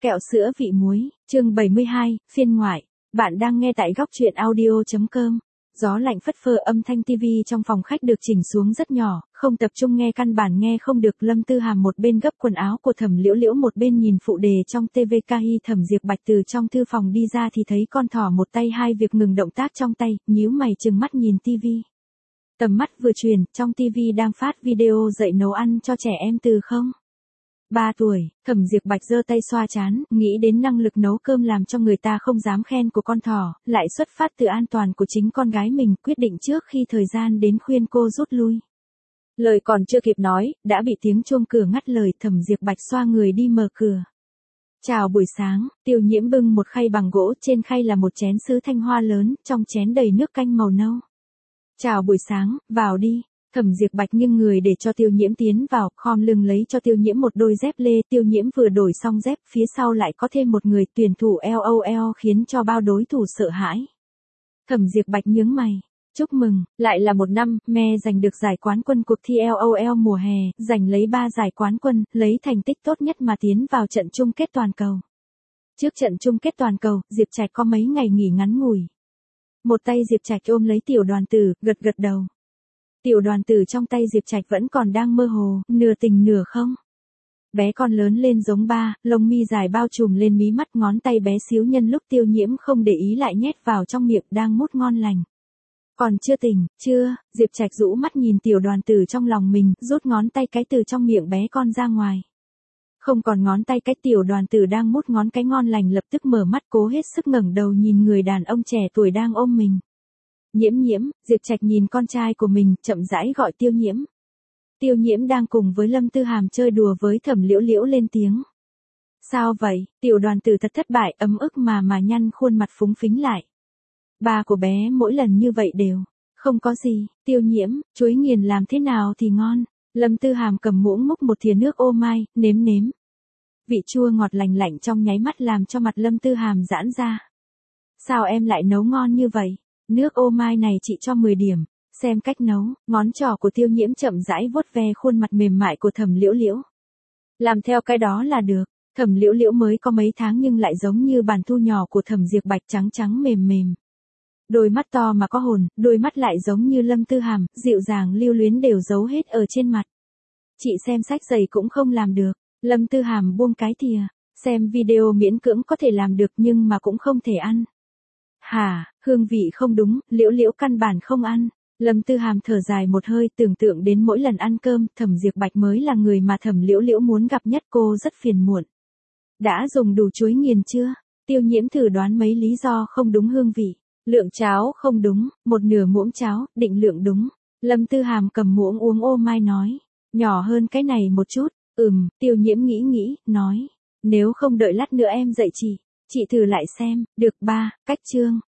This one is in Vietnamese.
Kẹo sữa vị muối, chương 72, phiên ngoại. Bạn đang nghe tại góc truyện audio.com. Gió lạnh phất phơ, âm thanh tivi trong phòng khách được chỉnh xuống rất nhỏ, không tập trung nghe, căn bản nghe không được. Lâm Tư Hàm một bên gấp quần áo của Thẩm Liễu Liễu, một bên nhìn phụ đề trong TVKI. Thẩm Diệp Bạch từ trong thư phòng đi ra thì thấy con thỏ một tay hai việc ngừng động tác trong tay, nhíu mày trừng mắt nhìn tivi. Tầm mắt vừa chuyển, trong tivi đang phát video dạy nấu ăn cho trẻ em từ 3 tuổi, Thẩm Diệp Bạch giơ tay xoa trán, nghĩ đến năng lực nấu cơm làm cho người ta không dám khen của con thỏ, lại xuất phát từ an toàn của chính con gái mình, quyết định trước khi thời gian đến khuyên cô rút lui. Lời còn chưa kịp nói, đã bị tiếng chuông cửa ngắt lời. Thẩm Diệp Bạch xoa người đi mở cửa. Chào buổi sáng, Tiêu Nhiễm bưng một khay bằng gỗ, trên khay là một chén sứ thanh hoa lớn, trong chén đầy nước canh màu nâu. Chào buổi sáng, vào đi. Thẩm Diệp Bạch nghiêng người để cho Tiêu Nhiễm tiến vào, khom lưng lấy cho Tiêu Nhiễm một đôi dép lê. Tiêu Nhiễm vừa đổi xong dép, phía sau lại có thêm một người, tuyển thủ LOL, khiến cho bao đối thủ sợ hãi. Thẩm Diệp Bạch nhướng mày. Chúc mừng, lại là một năm, me giành được giải quán quân cuộc thi LOL mùa hè, giành lấy 3 giải quán quân, lấy thành tích tốt nhất mà tiến vào trận chung kết toàn cầu. Trước trận chung kết toàn cầu, Diệp Trạch có mấy ngày nghỉ ngắn ngủi. Một tay Diệp Trạch ôm lấy Tiểu Đoàn Tử, gật gật đầu. Tiểu Đoàn Tử trong tay Diệp Trạch vẫn còn đang mơ hồ, nửa tỉnh nửa không. Bé con lớn lên giống ba, lông mi dài bao trùm lên mí mắt, ngón tay bé xíu nhân lúc Tiêu Nhiễm không để ý lại nhét vào trong miệng, đang mút ngon lành. Còn chưa tỉnh, chưa? Diệp Trạch rũ mắt nhìn Tiểu Đoàn Tử trong lòng mình, rút ngón tay cái từ trong miệng bé con ra ngoài. Không còn ngón tay cái, Tiểu Đoàn Tử đang mút ngón cái ngon lành lập tức mở mắt, cố hết sức ngẩng đầu nhìn người đàn ông trẻ tuổi đang ôm mình. Nhiễm Nhiễm. Diệp Trạch nhìn con trai của mình, chậm rãi gọi Tiêu Nhiễm. Tiêu Nhiễm đang cùng với Lâm Tư Hàm chơi đùa với Thẩm Liễu Liễu lên tiếng. Sao vậy? Tiểu Đoàn Tử thật thất bại, ấm ức mà nhăn khuôn mặt phúng phính lại. Ba của bé mỗi lần như vậy đều. Không có gì. Tiêu Nhiễm, chuối nghiền làm thế nào thì ngon. Lâm Tư Hàm cầm muỗng múc một thìa nước ô mai, nếm nếm. Vị chua ngọt lành lạnh trong nháy mắt làm cho mặt Lâm Tư Hàm giãn ra. Sao em lại nấu ngon như vậy? Nước ô mai này chị cho 10 điểm. Xem cách nấu. Ngón trỏ của Tiêu Nhiễm chậm rãi vuốt ve khuôn mặt mềm mại của Thẩm Liễu Liễu. Làm theo cái đó là được. Thẩm Liễu Liễu mới có mấy tháng nhưng lại giống như bàn thu nhỏ của Thẩm Diệp Bạch, trắng trắng mềm mềm. Đôi mắt to mà có hồn, đôi mắt lại giống như Lâm Tư Hàm, dịu dàng lưu luyến đều giấu hết ở trên mặt. Chị xem sách dày cũng không làm được. Lâm Tư Hàm buông cái thìa. Xem video miễn cưỡng có thể làm được nhưng mà cũng không thể ăn. Hả, hương vị không đúng, Liễu Liễu căn bản không ăn. Lâm Tư Hàm thở dài một hơi, tưởng tượng đến mỗi lần ăn cơm, Thẩm Diệp Bạch mới là người mà Thẩm Liễu Liễu muốn gặp nhất, cô rất phiền muộn. Đã dùng đủ chuối nghiền chưa? Tiêu Nhiễm thử đoán mấy lý do không đúng hương vị. Lượng cháo không đúng, một nửa muỗng cháo, định lượng đúng. Lâm Tư Hàm cầm muỗng uống ô mai nói. Nhỏ hơn cái này một chút. Tiêu Nhiễm nghĩ, nói. Nếu không đợi lát nữa em dạy chị thử lại xem. Được ba, cách chương.